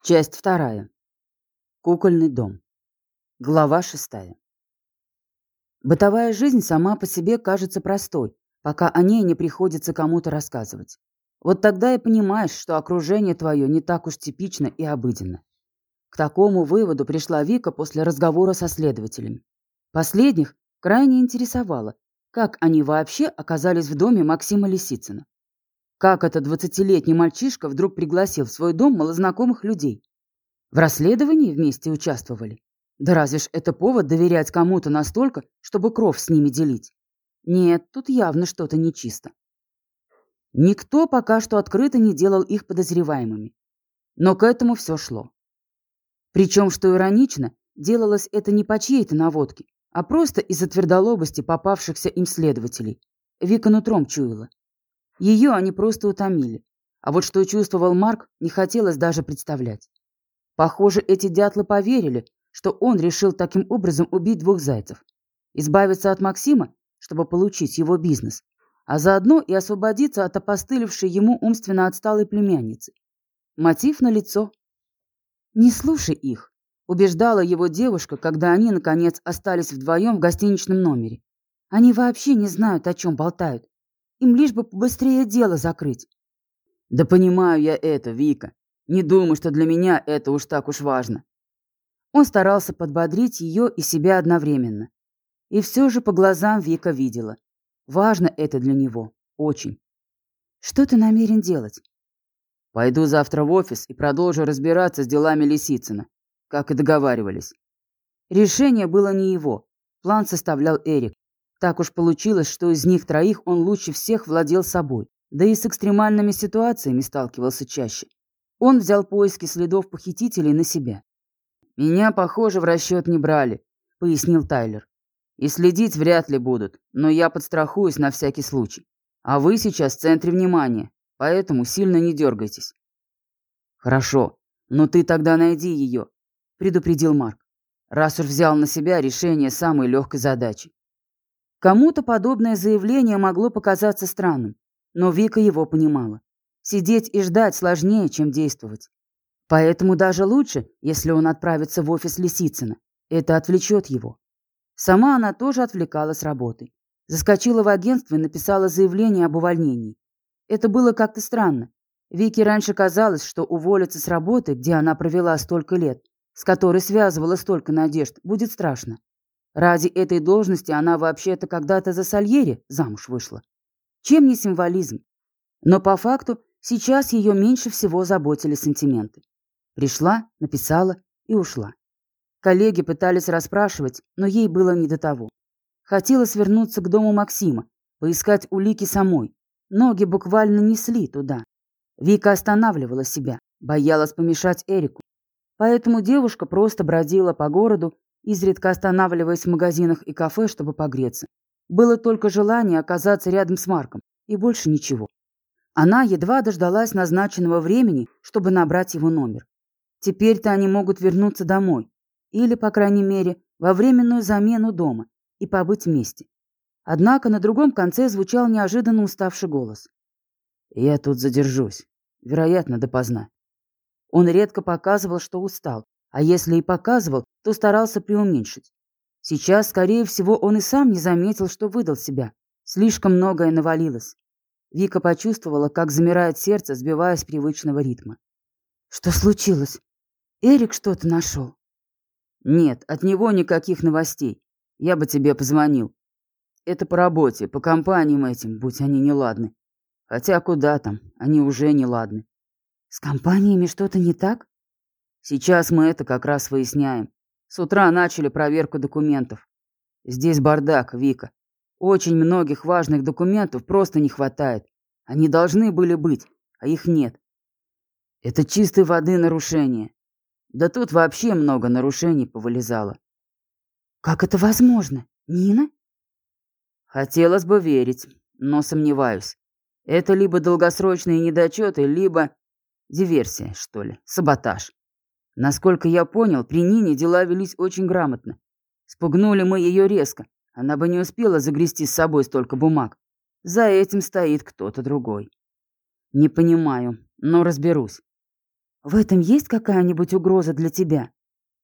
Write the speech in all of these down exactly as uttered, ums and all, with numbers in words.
Часть вторая. Кукольный дом. Глава шестая. Бытовая жизнь сама по себе кажется простой, пока о ней не приходится кому-то рассказывать. Вот тогда и понимаешь, что окружение твое не так уж типично и обыденно. К такому выводу пришла Вика после разговора со следователями. Последних крайне интересовало, как они вообще оказались в доме Максима Лисицына. Как этот двадцатилетний мальчишка вдруг пригласил в свой дом малознакомых людей? В расследовании вместе участвовали? Да разве ж это повод доверять кому-то настолько, чтобы кров с ними делить? Нет, тут явно что-то нечисто. Никто пока что открыто не делал их подозреваемыми. Но к этому все шло. Причем, что иронично, делалось это не по чьей-то наводке, а просто из-за твердолобости попавшихся им следователей. Вика нутром чуяла. Ее они просто утомили. А вот что чувствовал Марк, не хотелось даже представлять. Похоже, эти дятлы поверили, что он решил таким образом убить двух зайцев. Избавиться от Максима, чтобы получить его бизнес, а заодно и освободиться от опостылевшей ему умственно отсталой племянницы. Мотив налицо. «Не слушай их», — убеждала его девушка, когда они, наконец, остались вдвоем в гостиничном номере. «Они вообще не знают, о чем болтают. Им лишь бы побыстрее дело закрыть». «Да понимаю я это, Вика. Не думаю, что для меня это уж так уж важно». Он старался подбодрить ее и себя одновременно. И все же по глазам Вика видела. Важно это для него. Очень. «Что ты намерен делать?» «Пойду завтра в офис и продолжу разбираться с делами Лисицына, как и договаривались». Решение было не его. План составлял Эрик. Так уж получилось, что из них троих он лучше всех владел собой. Да и с экстремальными ситуациями сталкивался чаще. Он взял поиски следов похитителей на себя. «Меня, похоже, в расчет не брали», — пояснил Тайлер. «И следить вряд ли будут, но я подстрахуюсь на всякий случай. А вы сейчас в центре внимания, поэтому сильно не дергайтесь». «Хорошо, но ты тогда найди ее», — предупредил Марк, раз уж взял на себя решение самой легкой задачи. Кому-то подобное заявление могло показаться странным, но Вика его понимала. Сидеть и ждать сложнее, чем действовать. Поэтому даже лучше, если он отправится в офис Лисицына. Это отвлечет его. Сама она тоже отвлекалась с работы. Заскочила в агентство и написала заявление об увольнении. Это было как-то странно. Вике раньше казалось, что уволиться с работы, где она провела столько лет, с которой связывала столько надежд, будет страшно. Ради этой должности она вообще-то когда-то за Сальери замуж вышла. Чем не символизм? Но по факту сейчас ее меньше всего заботили сантименты. Пришла, написала и ушла. Коллеги пытались расспрашивать, но ей было не до того. Хотелось вернуться к дому Максима, поискать улики самой. Ноги буквально несли туда. Вика останавливала себя, боялась помешать Эрику. Поэтому девушка просто бродила по городу, изредка останавливаясь в магазинах и кафе, чтобы погреться. Было только желание оказаться рядом с Марком, и больше ничего. Она едва дождалась назначенного времени, чтобы набрать его номер. Теперь-то они могут вернуться домой, или, по крайней мере, во временную замену дома, и побыть вместе. Однако на другом конце звучал неожиданно уставший голос. «Я тут задержусь. Вероятно, допоздна». Он редко показывал, что устал, а если и показывал, то старался преуменьшить. Сейчас, скорее всего, он и сам не заметил, что выдал себя. Слишком многое навалилось. Вика почувствовала, как замирает сердце, сбиваясь с привычного ритма. «Что случилось? Эрик что-то нашел?» «Нет, от него никаких новостей. Я бы тебе позвонил. Это по работе, по компаниям этим, будь они неладны. Хотя куда там, они уже неладны». «С компаниями что-то не так?» «Сейчас мы это как раз выясняем. С утра начали проверку документов. Здесь бардак, Вика. Очень многих важных документов просто не хватает. Они должны были быть, а их нет. Это чистой воды нарушение. Да тут вообще много нарушений повылезало». «Как это возможно? Нина?» «Хотелось бы верить, но сомневаюсь. Это либо долгосрочные недочеты, либо диверсия, что ли, саботаж. Насколько я понял, при Нине дела велись очень грамотно. Спугнули мы ее резко. Она бы не успела загрести с собой столько бумаг. За этим стоит кто-то другой. Не понимаю, но разберусь». В этом есть какая-нибудь угроза для тебя?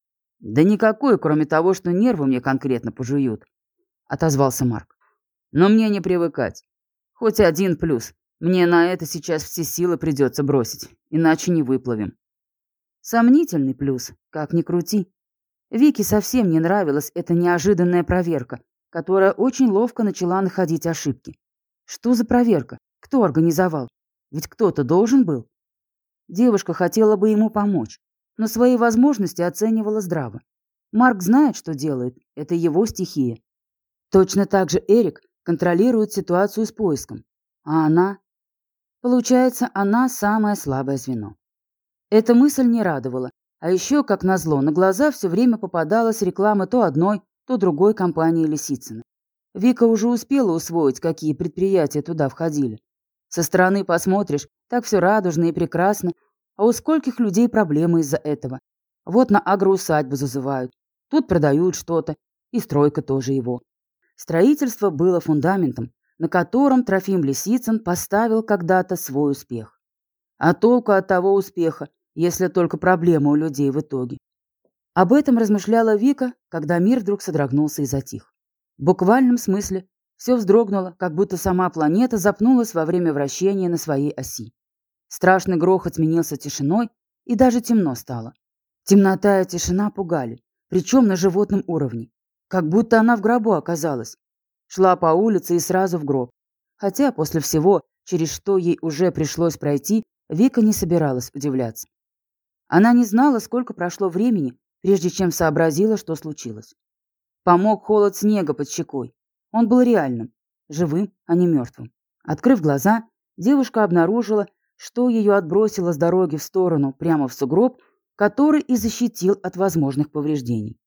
Да никакой, кроме того, что нервы мне конкретно пожуют, отозвался Марк. Но мне не привыкать. Хоть один плюс. Мне на это сейчас все силы придется бросить, иначе не выплывем. Сомнительный плюс, как ни крути. Вике совсем не нравилась эта неожиданная проверка, которая очень ловко начала находить ошибки. Что за проверка? Кто организовал? Ведь кто-то должен был. Девушка хотела бы ему помочь, но свои возможности оценивала здраво. Марк знает, что делает, это его стихия. Точно так же Эрик контролирует ситуацию с поиском. А она? Получается, она самое слабое звено. Эта мысль не радовала. А еще, как назло, на глаза все время попадалась реклама то одной, то другой компании Лисицына. Вика уже успела усвоить, какие предприятия туда входили. Со стороны посмотришь, так все радужно и прекрасно, а у скольких людей проблемы из-за этого. Вот на агроусадьбу зазывают, тут продают что-то, и стройка тоже его. Строительство было фундаментом, на котором Трофим Лисицын поставил когда-то свой успех. А толку от того успеха, если только проблемы у людей в итоге? Об этом размышляла Вика, когда мир вдруг содрогнулся и затих. В буквальном смысле все вздрогнуло, как будто сама планета запнулась во время вращения на своей оси. Страшный грохот сменился тишиной, и даже темно стало. Темнота и тишина пугали, причем на животном уровне. Как будто она в гробу оказалась. Шла по улице и сразу в гроб. Хотя после всего, через что ей уже пришлось пройти, Вика не собиралась удивляться. Она не знала, сколько прошло времени, прежде чем сообразила, что случилось. Помог холод снега под щекой. Он был реальным, живым, а не мертвым. Открыв глаза, девушка обнаружила, что ее отбросило с дороги в сторону, прямо в сугроб, который и защитил от возможных повреждений.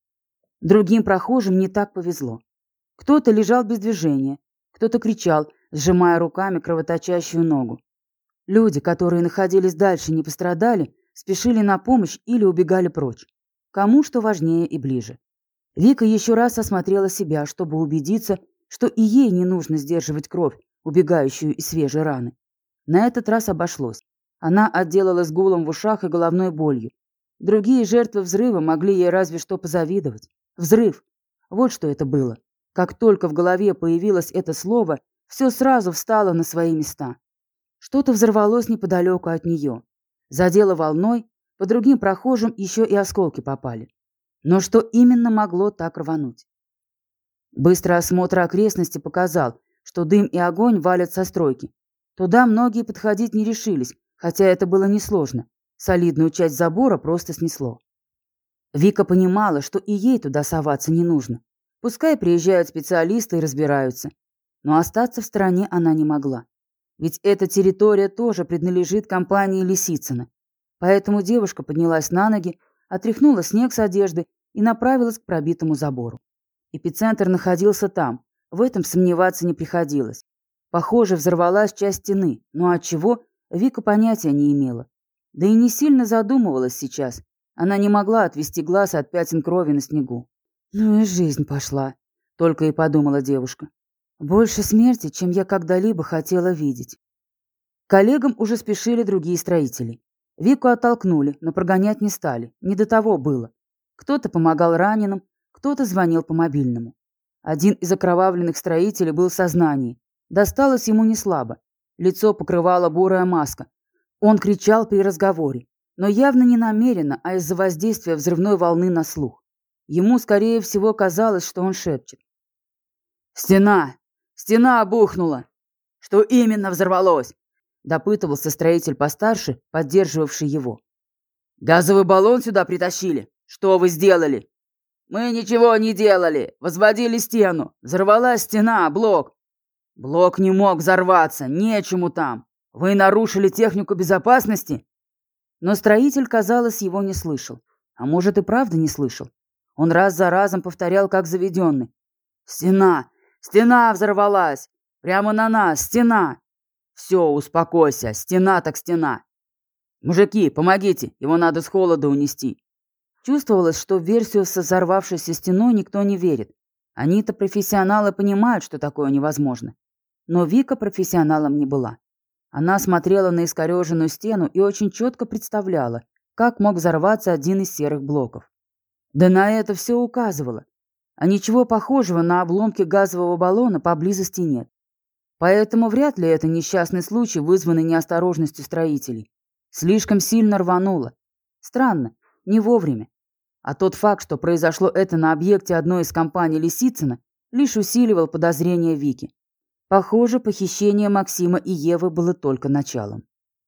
Другим прохожим не так повезло. Кто-то лежал без движения, кто-то кричал, сжимая руками кровоточащую ногу. Люди, которые находились дальше, не пострадали, спешили на помощь или убегали прочь. Кому что важнее и ближе. Вика еще раз осмотрела себя, чтобы убедиться, что и ей не нужно сдерживать кровь, убегающую из свежей раны. На этот раз обошлось. Она отделалась гулом в ушах и головной болью. Другие жертвы взрыва могли ей разве что позавидовать. Взрыв. Вот что это было. Как только в голове появилось это слово, все сразу встало на свои места. Что-то взорвалось неподалеку от нее. Задело волной, по другим прохожим еще и осколки попали. Но что именно могло так рвануть? Быстрый осмотр окрестности показал, что дым и огонь валят со стройки. Туда многие подходить не решились, хотя это было несложно. Солидную часть забора просто снесло. Вика понимала, что и ей туда соваться не нужно. Пускай приезжают специалисты и разбираются. Но остаться в стороне она не могла. Ведь эта территория тоже принадлежит компании Лисицына. Поэтому девушка поднялась на ноги, отряхнула снег с одежды и направилась к пробитому забору. Эпицентр находился там, в этом сомневаться не приходилось. Похоже, взорвалась часть стены, но от чего Вика понятия не имела. Да и не сильно задумывалась сейчас. Она не могла отвести глаз от пятен крови на снегу. «Ну и жизнь пошла», — только и подумала девушка. «Больше смерти, чем я когда-либо хотела видеть». К коллегам уже спешили другие строители. Вику оттолкнули, но прогонять не стали. Не до того было. Кто-то помогал раненым, кто-то звонил по мобильному. Один из окровавленных строителей был в сознании. Досталось ему неслабо. Лицо покрывала бурая маска. Он кричал при разговоре, но явно не намеренно, а из-за воздействия взрывной волны на слух. Ему, скорее всего, казалось, что он шепчет. «Стена! Стена обухнула!» «Что именно взорвалось?» — допытывался строитель постарше, поддерживавший его. «Газовый баллон сюда притащили. Что вы сделали?» «Мы ничего не делали. Возводили стену. Взорвалась стена, блок». «Блок не мог взорваться. Нечему там. Вы нарушили технику безопасности?» Но строитель, казалось, его не слышал. А может, и правда не слышал. Он раз за разом повторял, как заведенный. «Стена! Стена взорвалась! Прямо на нас! Стена!» «Все, успокойся! Стена так стена!» «Мужики, помогите! Его надо с холода унести!» Чувствовалось, что в версию со взорвавшейся стеной никто не верит. Они-то профессионалы понимают, что такое невозможно. Но Вика профессионалом не была. Она смотрела на искореженную стену и очень четко представляла, как мог взорваться один из серых блоков. Да на это все указывало. А ничего похожего на обломки газового баллона поблизости нет. Поэтому вряд ли это несчастный случай, вызванный неосторожностью строителей. Слишком сильно рвануло. Странно, не вовремя. А тот факт, что произошло это на объекте одной из компаний Лисицына, лишь усиливал подозрения Вики. Похоже, похищение Максима и Евы было только началом.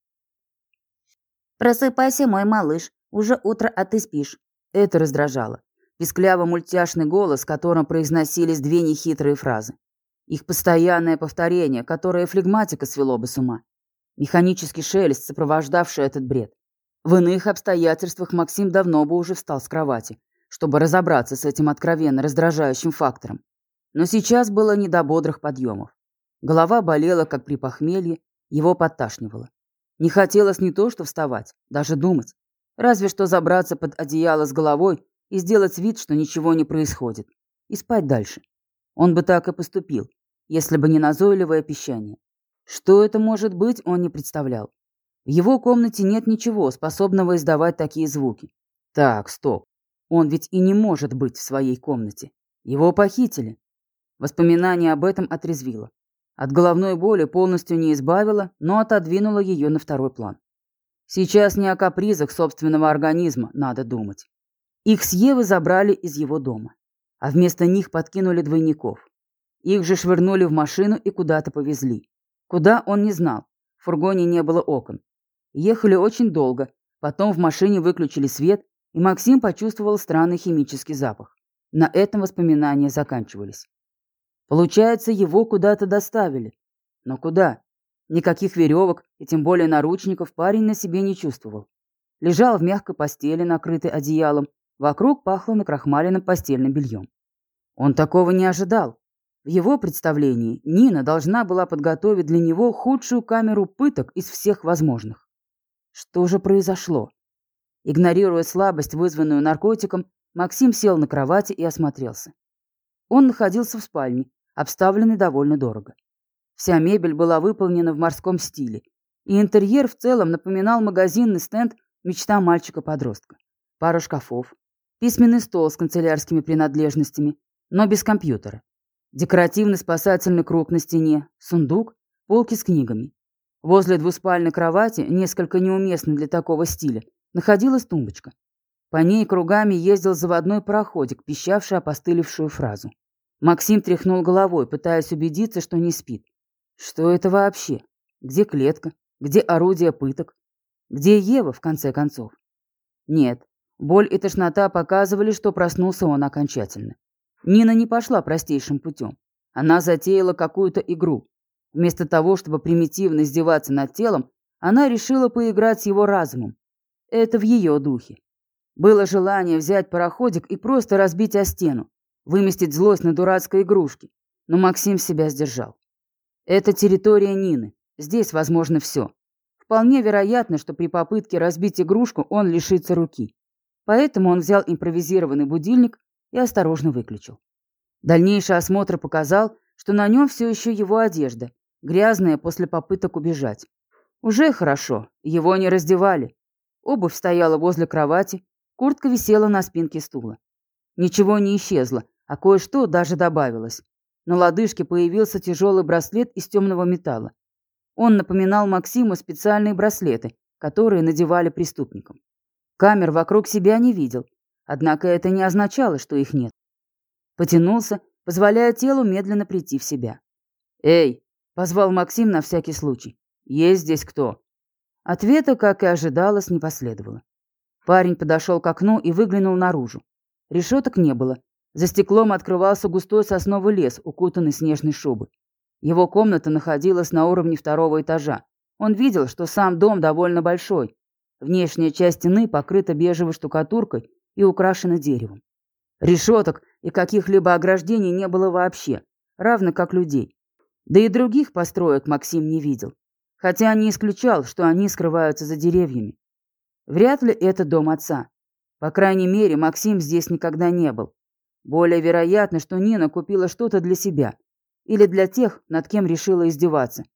«Просыпайся, мой малыш. Уже утро, а ты спишь». Это раздражало. Пискляво-мультяшный голос, которым произносились две нехитрые фразы. Их постоянное повторение, которое флегматика свело бы с ума. Механический шелест, сопровождавший этот бред. В иных обстоятельствах Максим давно бы уже встал с кровати, чтобы разобраться с этим откровенно раздражающим фактором. Но сейчас было не до бодрых подъемов. Голова болела, как при похмелье, его подташнивало. Не хотелось не то что вставать, даже думать. Разве что забраться под одеяло с головой и сделать вид, что ничего не происходит. И спать дальше. Он бы так и поступил, если бы не назойливое пищание. Что это может быть, он не представлял. В его комнате нет ничего, способного издавать такие звуки. Так, стоп. Он ведь и не может быть в своей комнате. Его похитили. Воспоминание об этом отрезвило. От головной боли полностью не избавило, но отодвинуло ее на второй план. Сейчас не о капризах собственного организма надо думать. Их с Евы забрали из его дома, а вместо них подкинули двойников. Их же швырнули в машину и куда-то повезли. Куда, он не знал. В фургоне не было окон. Ехали очень долго, потом в машине выключили свет, и Максим почувствовал странный химический запах. На этом воспоминания заканчивались. Получается, его куда-то доставили. Но куда? Никаких веревок и тем более наручников парень на себе не чувствовал. Лежал в мягкой постели, накрытой одеялом. Вокруг пахло накрахмаленным постельным бельем. Он такого не ожидал. В его представлении Нина должна была подготовить для него худшую камеру пыток из всех возможных. Что же произошло? Игнорируя слабость, вызванную наркотиком, Максим сел на кровати и осмотрелся. Он находился в спальне, обставленной довольно дорого. Вся мебель была выполнена в морском стиле, и интерьер в целом напоминал магазинный стенд «Мечта мальчика-подростка». Пара шкафов, письменный стол с канцелярскими принадлежностями, но без компьютера. Декоративный спасательный круг на стене, сундук, полки с книгами. Возле двуспальной кровати, несколько неуместной для такого стиля, находилась тумбочка. По ней кругами ездил заводной пароходик, пищавший опостылевшую фразу. Максим тряхнул головой, пытаясь убедиться, что не спит. Что это вообще? Где клетка? Где орудие пыток? Где Ева, в конце концов? Нет, боль и тошнота показывали, что проснулся он окончательно. Нина не пошла простейшим путем. Она затеяла какую-то игру. Вместо того, чтобы примитивно издеваться над телом, она решила поиграть с его разумом. Это в ее духе. Было желание взять пароходик и просто разбить о стену, выместить злость на дурацкой игрушке, но Максим себя сдержал. Это территория Нины, здесь возможно все. Вполне вероятно, что при попытке разбить игрушку он лишится руки. Поэтому он взял импровизированный будильник и осторожно выключил. Дальнейший осмотр показал, что на нем все еще его одежда, грязная после попыток убежать. Уже хорошо, его не раздевали. Обувь стояла возле кровати, куртка висела на спинке стула. Ничего не исчезло, а кое-что даже добавилось. На лодыжке появился тяжелый браслет из темного металла. Он напоминал Максиму специальные браслеты, которые надевали преступникам. Камер вокруг себя не видел, однако это не означало, что их нет. Потянулся, позволяя телу медленно прийти в себя. «Эй!» — позвал Максим на всякий случай. «Есть здесь кто?» Ответа, как и ожидалось, не последовало. Парень подошел к окну и выглянул наружу. Решеток не было. За стеклом открывался густой сосновый лес, укутанный снежной шубой. Его комната находилась на уровне второго этажа. Он видел, что сам дом довольно большой. Внешняя часть стены покрыта бежевой штукатуркой и украшена деревом. Решеток и каких-либо ограждений не было вообще, равно как людей. Да и других построек Максим не видел, хотя не исключал, что они скрываются за деревьями. Вряд ли это дом отца. По крайней мере, Максим здесь никогда не был. Более вероятно, что Нина купила что-то для себя или для тех, над кем решила издеваться.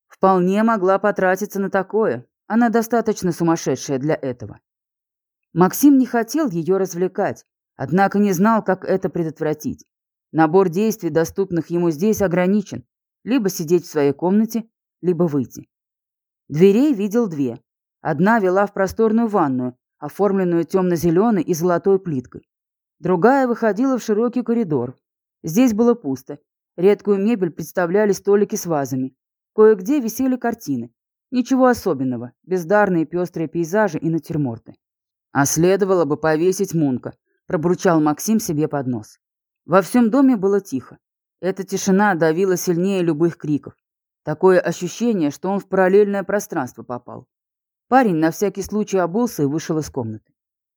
Вполне могла потратиться на такое. Она достаточно сумасшедшая для этого. Максим не хотел ее развлекать, однако не знал, как это предотвратить. Набор действий, доступных ему здесь, ограничен. Либо сидеть в своей комнате, либо выйти. Дверей видел две. Одна вела в просторную ванную, оформленную темно-зеленой и золотой плиткой. Другая выходила в широкий коридор. Здесь было пусто. Редкую мебель представляли столики с вазами. Кое-где висели картины. Ничего особенного, бездарные пестрые пейзажи и натюрморты. А следовало бы повесить Мунка, пробурчал Максим себе под нос. Во всем доме было тихо. Эта тишина давила сильнее любых криков. Такое ощущение, что он в параллельное пространство попал. Парень на всякий случай обулся и вышел из комнаты.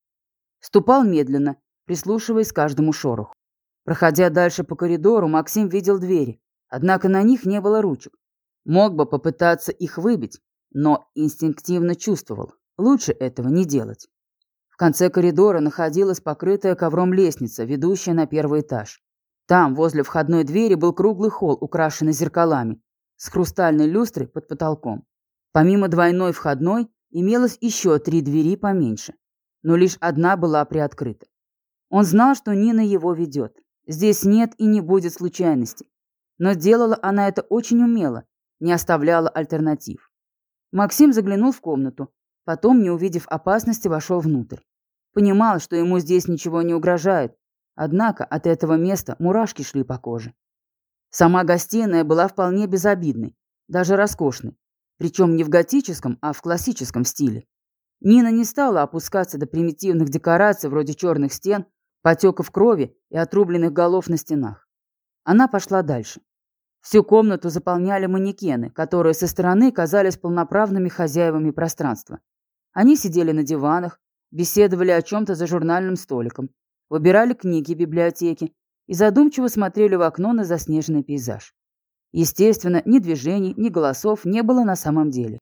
Ступал медленно, прислушиваясь к каждому шороху. Проходя дальше по коридору, Максим видел двери, однако на них не было ручек. Мог бы попытаться их выбить, но инстинктивно чувствовал, лучше этого не делать. В конце коридора находилась покрытая ковром лестница, ведущая на первый этаж. Там, возле входной двери, был круглый холл, украшенный зеркалами, с хрустальной люстрой под потолком. Помимо двойной входной, имелось еще три двери поменьше, но лишь одна была приоткрыта. Он знал, что Нина его ведет. Здесь нет и не будет случайностей. Но делала она это очень умело, не оставляла альтернатив. Максим заглянул в комнату, потом, не увидев опасности, вошел внутрь. Понимал, что ему здесь ничего не угрожает, однако от этого места мурашки шли по коже. Сама гостиная была вполне безобидной, даже роскошной, причем не в готическом, а в классическом стиле. Нина не стала опускаться до примитивных декораций вроде черных стен, потеков крови и отрубленных голов на стенах. Она пошла дальше. Всю комнату заполняли манекены, которые со стороны казались полноправными хозяевами пространства. Они сидели на диванах, беседовали о чем-то за журнальным столиком, выбирали книги в библиотеке и задумчиво смотрели в окно на заснеженный пейзаж. Естественно, ни движений, ни голосов не было на самом деле.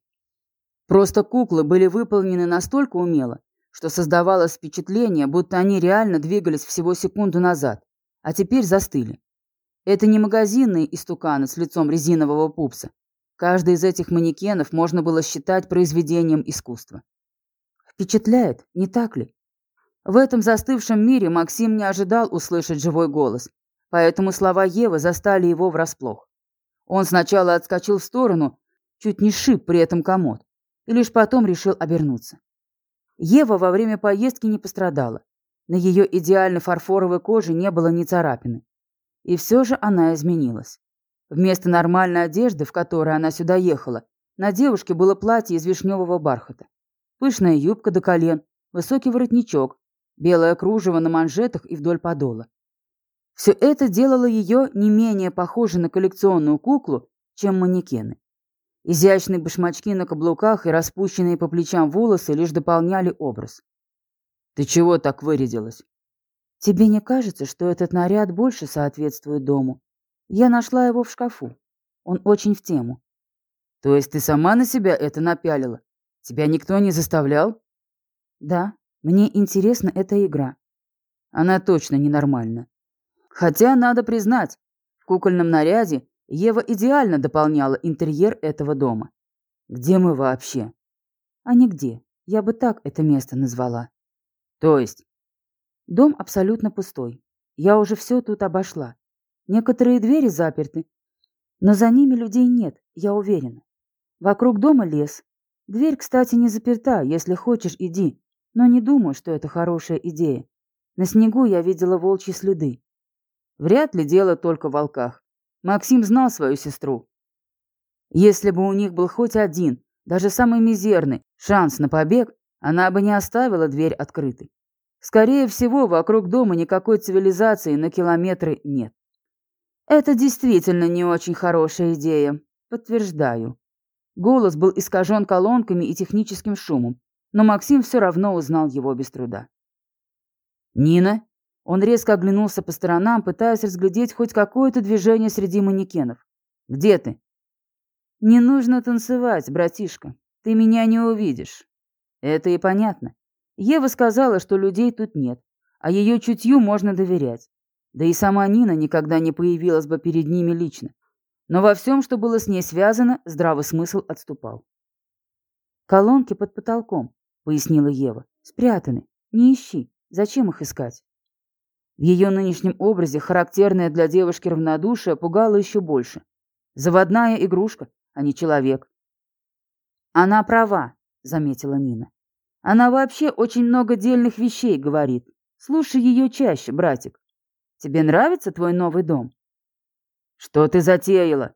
Просто куклы были выполнены настолько умело, что создавалось впечатление, будто они реально двигались всего секунду назад, а теперь застыли. Это не магазинные истуканы с лицом резинового пупса. Каждый из этих манекенов можно было считать произведением искусства. Впечатляет, не так ли? В этом застывшем мире Максим не ожидал услышать живой голос, поэтому слова Евы застали его врасплох. Он сначала отскочил в сторону, чуть не сшиб при этом комод, и лишь потом решил обернуться. Ева во время поездки не пострадала. На ее идеальной фарфоровой коже не было ни царапины. И все же она изменилась. Вместо нормальной одежды, в которой она сюда ехала, на девушке было платье из вишневого бархата. Пышная юбка до колен, высокий воротничок, белое кружево на манжетах и вдоль подола. Все это делало ее не менее похожей на коллекционную куклу, чем манекены. Изящные башмачки на каблуках и распущенные по плечам волосы лишь дополняли образ. «Ты чего так вырядилась?» «Тебе не кажется, что этот наряд больше соответствует дому? Я нашла его в шкафу. Он очень в тему». «То есть ты сама на себя это напялила? Тебя никто не заставлял?» «Да, мне интересна эта игра». «Она точно ненормальна. Хотя, надо признать, в кукольном наряде Ева идеально дополняла интерьер этого дома. Где мы вообще?» «А нигде. Я бы так это место назвала». «То есть?» «Дом абсолютно пустой. Я уже все тут обошла. Некоторые двери заперты, но за ними людей нет, я уверена. Вокруг дома лес. Дверь, кстати, не заперта. Если хочешь, иди. Но не думаю, что это хорошая идея. На снегу я видела волчьи следы». Вряд ли дело только в волках. Максим знал свою сестру. Если бы у них был хоть один, даже самый мизерный, шанс на побег, она бы не оставила дверь открытой. Скорее всего, вокруг дома никакой цивилизации на километры нет. Это действительно не очень хорошая идея. Подтверждаю. Голос был искажен колонками и техническим шумом, но Максим все равно узнал его без труда. «Нина?» Он резко оглянулся по сторонам, пытаясь разглядеть хоть какое-то движение среди манекенов. «Где ты?» «Не нужно танцевать, братишка. Ты меня не увидишь». Это и понятно. Ева сказала, что людей тут нет, а ее чутью можно доверять. Да и сама Нина никогда не появилась бы перед ними лично. Но во всем, что было с ней связано, здравый смысл отступал. «Колонки под потолком», — пояснила Ева. «Спрятаны. Не ищи. Зачем их искать?» В ее нынешнем образе характерное для девушки равнодушие пугало еще больше. Заводная игрушка, а не человек. «Она права», — заметила Нина. «Она вообще очень много дельных вещей говорит. Слушай ее чаще, братик. Тебе нравится твой новый дом?» «Что ты затеяла?»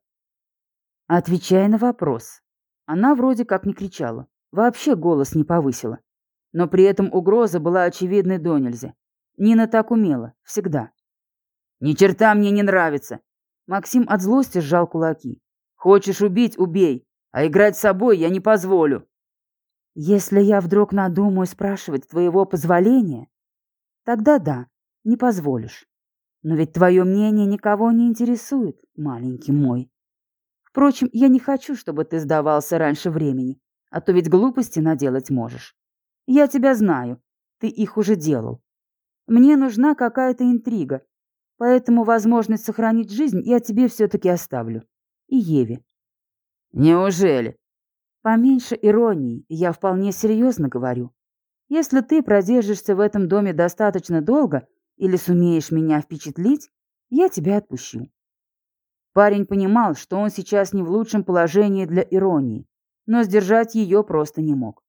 «Отвечай на вопрос». Она вроде как не кричала, вообще голос не повысила. Но при этом угроза была очевидной донельзя. Нина так умела, всегда. «Ни черта мне не нравится!» Максим от злости сжал кулаки. «Хочешь убить — убей, а играть с собой я не позволю». «Если я вдруг надумаю спрашивать твоего позволения, тогда да, не позволишь. Но ведь твое мнение никого не интересует, маленький мой. Впрочем, я не хочу, чтобы ты сдавался раньше времени, а то ведь глупости наделать можешь. Я тебя знаю, ты их уже делал. Мне нужна какая-то интрига, поэтому возможность сохранить жизнь я тебе все-таки оставлю. И Еве». «Неужели?» «Поменьше иронии, я вполне серьезно говорю. Если ты продержишься в этом доме достаточно долго или сумеешь меня впечатлить, я тебя отпущу». Парень понимал, что он сейчас не в лучшем положении для иронии, но сдержать ее просто не мог.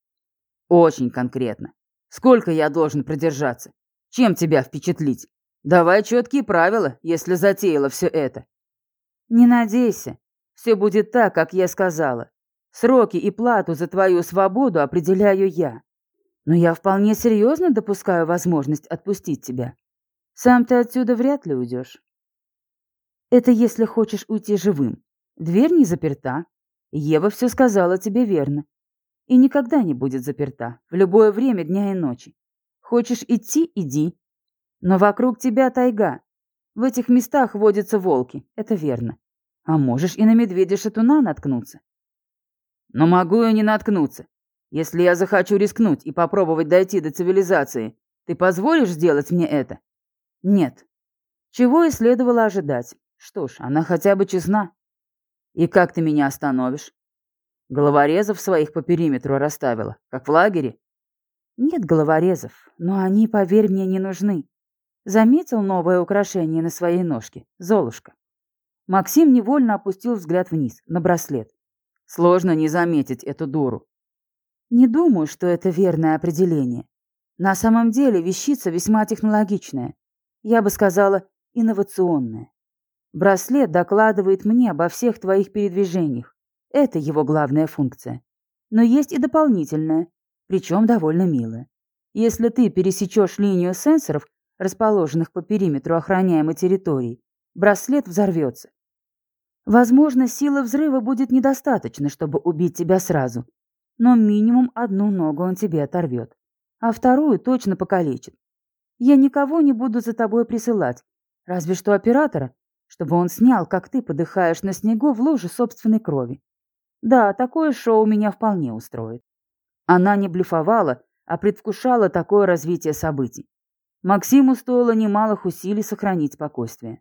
«Очень конкретно. Сколько я должен продержаться? Чем тебя впечатлить? Давай четкие правила, если затеяла все это». «Не надейся. Все будет так, как я сказала. Сроки и плату за твою свободу определяю я. Но я вполне серьезно допускаю возможность отпустить тебя. Сам ты отсюда вряд ли уйдешь. Это если хочешь уйти живым. Дверь не заперта. Ева все сказала тебе верно. И никогда не будет заперта, в любое время дня и ночи. Хочешь идти — иди. Но вокруг тебя тайга. В этих местах водятся волки, это верно. А можешь и на медведя-шатуна наткнуться». «Но могу и не наткнуться. Если я захочу рискнуть и попробовать дойти до цивилизации, ты позволишь сделать мне это?» «Нет». Чего и следовало ожидать. Что ж, она хотя бы честна. «И как ты меня остановишь? Головорезов своих по периметру расставила, как в лагере?» «Нет головорезов, но они, поверь мне, не нужны. Заметил новое украшение на своей ножке? Золушка». Максим невольно опустил взгляд вниз, на браслет. Сложно не заметить эту дуру. Не думаю, что это верное определение. На самом деле вещица весьма технологичная. Я бы сказала, инновационная. Браслет докладывает мне обо всех твоих передвижениях. Это его главная функция. Но есть и дополнительная, причем довольно милая. Если ты пересечешь линию сенсоров, расположенных по периметру охраняемой территории, браслет взорвется. Возможно, силы взрыва будет недостаточно, чтобы убить тебя сразу, но минимум одну ногу он тебе оторвет, а вторую точно покалечит. Я никого не буду за тобой присылать, разве что оператора, чтобы он снял, как ты подыхаешь на снегу в луже собственной крови. Да, такое шоу меня вполне устроит». Она не блефовала, а предвкушала такое развитие событий. Максиму стоило немалых усилий сохранить спокойствие.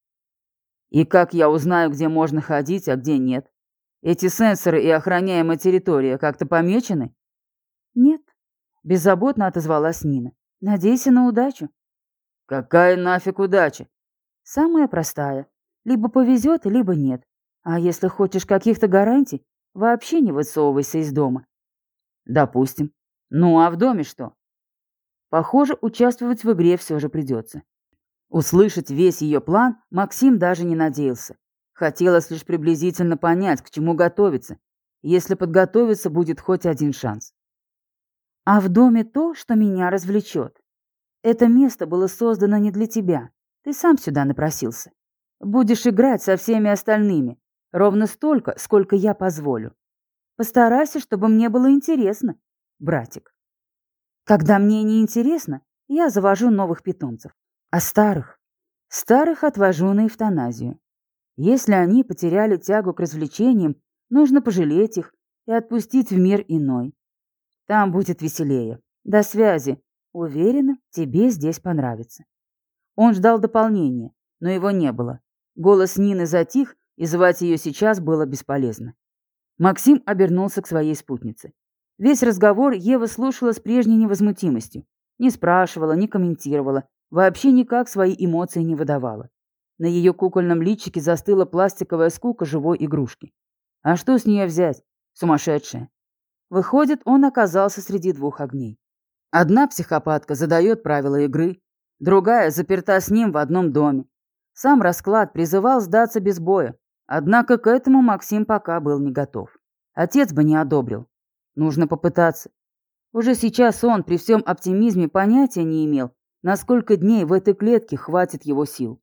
«И как я узнаю, где можно ходить, а где нет? Эти сенсоры и охраняемая территория как-то помечены?» «Нет», — беззаботно отозвалась Нина. «Надейся на удачу». «Какая нафиг удача?» «Самая простая. Либо повезет, либо нет. А если хочешь каких-то гарантий, вообще не высовывайся из дома». «Допустим. Ну а в доме что?» Похоже, участвовать в игре все же придется. Услышать весь ее план Максим даже не надеялся. Хотелось лишь приблизительно понять, к чему готовиться, если подготовиться будет хоть один шанс. «А в доме то, что меня развлечет. Это место было создано не для тебя. Ты сам сюда напросился. Будешь играть со всеми остальными, ровно столько, сколько я позволю. Постарайся, чтобы мне было интересно, братик. Когда мне не интересно, я завожу новых питомцев. А старых? Старых отвожу на эвтаназию. Если они потеряли тягу к развлечениям, нужно пожалеть их и отпустить в мир иной. Там будет веселее. До связи. Уверена, тебе здесь понравится». Он ждал дополнения, но его не было. Голос Нины затих, и звать ее сейчас было бесполезно. Максим обернулся к своей спутнице. Весь разговор Ева слушала с прежней невозмутимостью. Не спрашивала, не комментировала, вообще никак свои эмоции не выдавала. На ее кукольном личике застыла пластиковая скука живой игрушки. А что с нее взять? Сумасшедшая. Выходит, он оказался среди двух огней. Одна психопатка задает правила игры, другая заперта с ним в одном доме. Сам расклад призывал сдаться без боя, однако к этому Максим пока был не готов. Отец бы не одобрил. Нужно попытаться. Уже сейчас он при всем оптимизме понятия не имел, на сколько дней в этой клетке хватит его сил.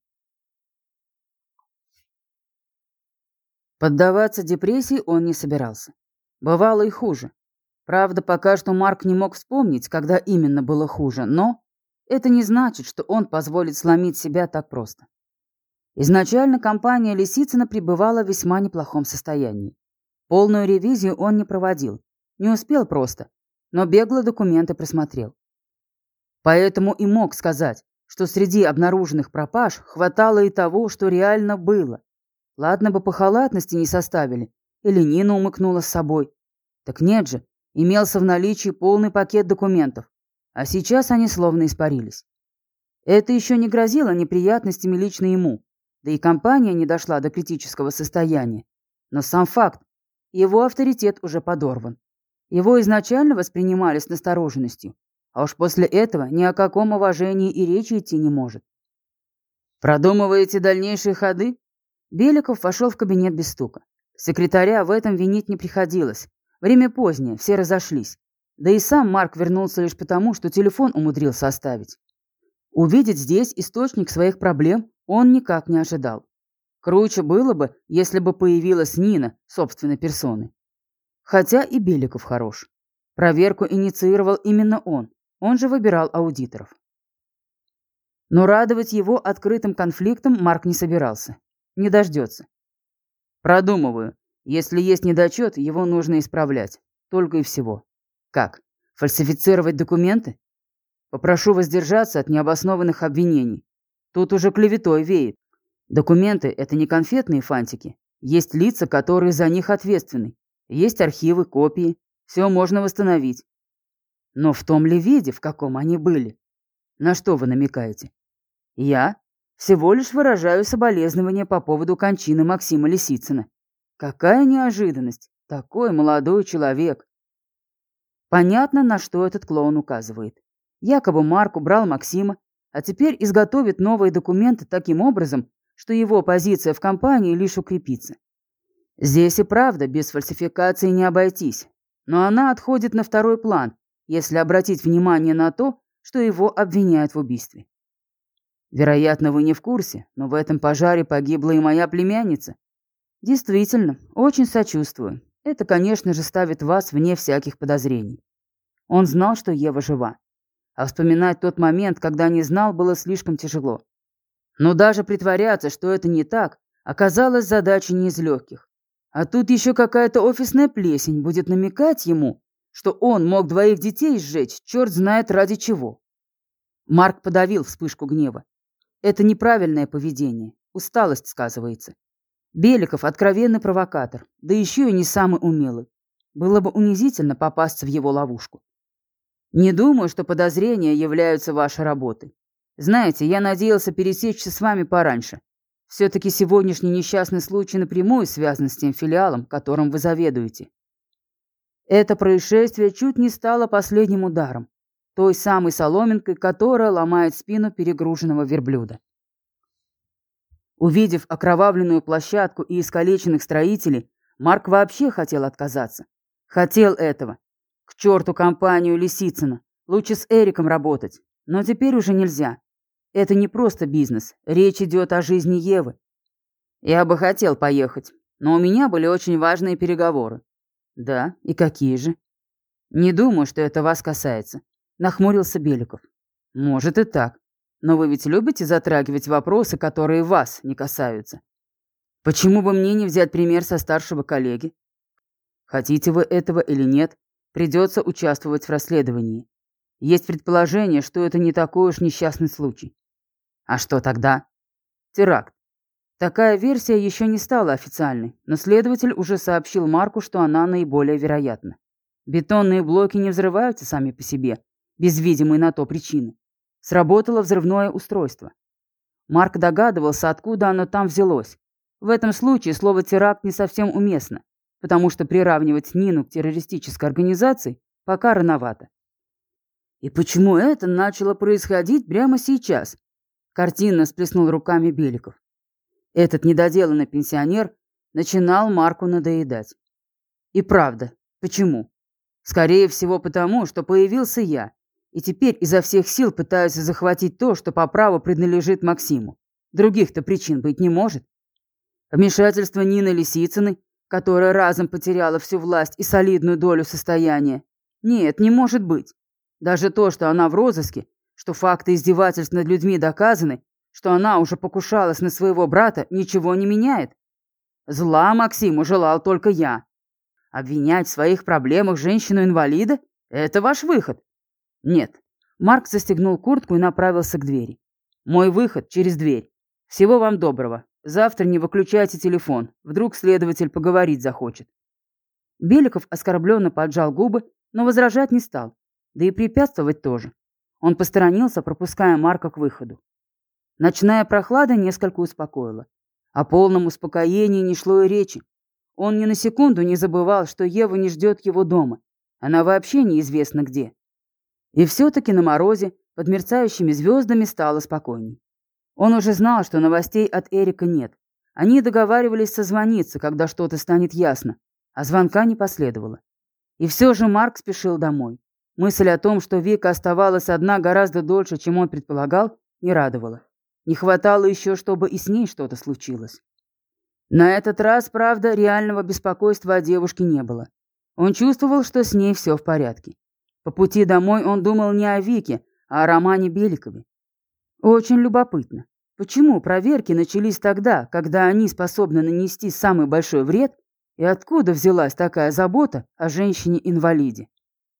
Поддаваться депрессии он не собирался. Бывало и хуже. Правда, пока что Марк не мог вспомнить, когда именно было хуже, но это не значит, что он позволит сломить себя так просто. Изначально компания Лисицына пребывала в весьма неплохом состоянии. Полную ревизию он не проводил, не успел просто, но бегло документы просмотрел. Поэтому и мог сказать, что среди обнаруженных пропаж хватало и того, что реально было. Ладно бы по халатности не составили, или Нина умыкнула с собой. Так нет же, имелся в наличии полный пакет документов, а сейчас они словно испарились. Это еще не грозило неприятностями лично ему, да и компания не дошла до критического состояния. Но сам факт, его авторитет уже подорван. Его изначально воспринимали с настороженностью, а уж после этого ни о каком уважении и речи идти не может. «Продумываете дальнейшие ходы?» Беликов вошел в кабинет без стука. Секретаря в этом винить не приходилось. Время позднее, все разошлись. Да и сам Марк вернулся лишь потому, что телефон умудрился оставить. Увидеть здесь источник своих проблем он никак не ожидал. Круче было бы, если бы появилась Нина собственной персоной. Хотя и Беликов хорош. Проверку инициировал именно он, он же выбирал аудиторов. Но радовать его открытым конфликтом Марк не собирался. Не дождется. Продумываю. Если есть недочет, его нужно исправлять. Только и всего. Как? Фальсифицировать документы? Попрошу воздержаться от необоснованных обвинений. Тут уже клеветой веет. Документы – это не конфетные фантики. Есть лица, которые за них ответственны. Есть архивы, копии. Все можно восстановить. Но в том ли виде, в каком они были? На что вы намекаете? Я всего лишь выражаю соболезнования по поводу кончины Максима Лисицына. Какая неожиданность! Такой молодой человек! Понятно, на что этот клоун указывает. Якобы Марк убрал Максима, а теперь изготовит новые документы таким образом, что его позиция в компании лишь укрепится. Здесь и правда без фальсификации не обойтись, но она отходит на второй план, если обратить внимание на то, что его обвиняют в убийстве. Вероятно, вы не в курсе, но в этом пожаре погибла и моя племянница. Действительно, очень сочувствую. Это, конечно же, ставит вас вне всяких подозрений. Он знал, что Ева жива. А вспоминать тот момент, когда не знал, было слишком тяжело. Но даже притворяться, что это не так, оказалось задачей не из легких. А тут еще какая-то офисная плесень будет намекать ему, что он мог двоих детей сжечь, черт знает ради чего. Марк подавил вспышку гнева. Это неправильное поведение, усталость сказывается. Беликов – откровенный провокатор, да еще и не самый умелый. Было бы унизительно попасться в его ловушку. Не думаю, что подозрения являются вашей работой. Знаете, я надеялся пересечься с вами пораньше. Все-таки сегодняшний несчастный случай напрямую связан с тем филиалом, которым вы заведуете. Это происшествие чуть не стало последним ударом, той самой соломинкой, которая ломает спину перегруженного верблюда. Увидев окровавленную площадку и искалеченных строителей, Марк вообще хотел отказаться. Хотел этого. К черту компанию Лисицына. Лучше с Эриком работать. Но теперь уже нельзя. Это не просто бизнес. Речь идет о жизни Евы. Я бы хотел поехать, но у меня были очень важные переговоры. Да, и какие же? Не думаю, что это вас касается. Нахмурился Беликов. Может и так. Но вы ведь любите затрагивать вопросы, которые вас не касаются. Почему бы мне не взять пример со старшего коллеги? Хотите вы этого или нет, придется участвовать в расследовании. Есть предположение, что это не такой уж несчастный случай. А что тогда? Теракт. Такая версия еще не стала официальной, но следователь уже сообщил Марку, что она наиболее вероятна. Бетонные блоки не взрываются сами по себе, без видимой на то причины. Сработало взрывное устройство. Марк догадывался, откуда оно там взялось. В этом случае слово «теракт» не совсем уместно, потому что приравнивать Нину к террористической организации пока рановато. «И почему это начало происходить прямо сейчас?» Картинно сплеснул руками Беликов. Этот недоделанный пенсионер начинал Марку надоедать. И правда, почему? Скорее всего потому, что появился я, и теперь изо всех сил пытаюсь захватить то, что по праву принадлежит Максиму. Других-то причин быть не может. Вмешательство Нины Лисицыной, которая разом потеряла всю власть и солидную долю состояния. Нет, не может быть. Даже то, что она в розыске, что факты издевательств над людьми доказаны, что она уже покушалась на своего брата, ничего не меняет. Зла Максиму желал только я. Обвинять в своих проблемах женщину-инвалида – это ваш выход. Нет. Марк застегнул куртку и направился к двери. Мой выход через дверь. Всего вам доброго. Завтра не выключайте телефон. Вдруг следователь поговорить захочет. Беликов оскорбленно поджал губы, но возражать не стал. Да и препятствовать тоже. Он посторонился, пропуская Марка к выходу. Ночная прохлада несколько успокоила. О полном успокоении не шло и речи. Он ни на секунду не забывал, что Ева не ждет его дома. Она вообще неизвестно где. И все-таки на морозе, под мерцающими звездами, стало спокойней. Он уже знал, что новостей от Эрика нет. Они договаривались созвониться, когда что-то станет ясно, а звонка не последовало. И все же Марк спешил домой. Мысль о том, что Вика оставалась одна гораздо дольше, чем он предполагал, не радовала. Не хватало еще, чтобы и с ней что-то случилось. На этот раз, правда, реального беспокойства о девушке не было. Он чувствовал, что с ней все в порядке. По пути домой он думал не о Вике, а о Романе Беликове. Очень любопытно, почему проверки начались тогда, когда они способны нанести самый большой вред, и откуда взялась такая забота о женщине-инвалиде?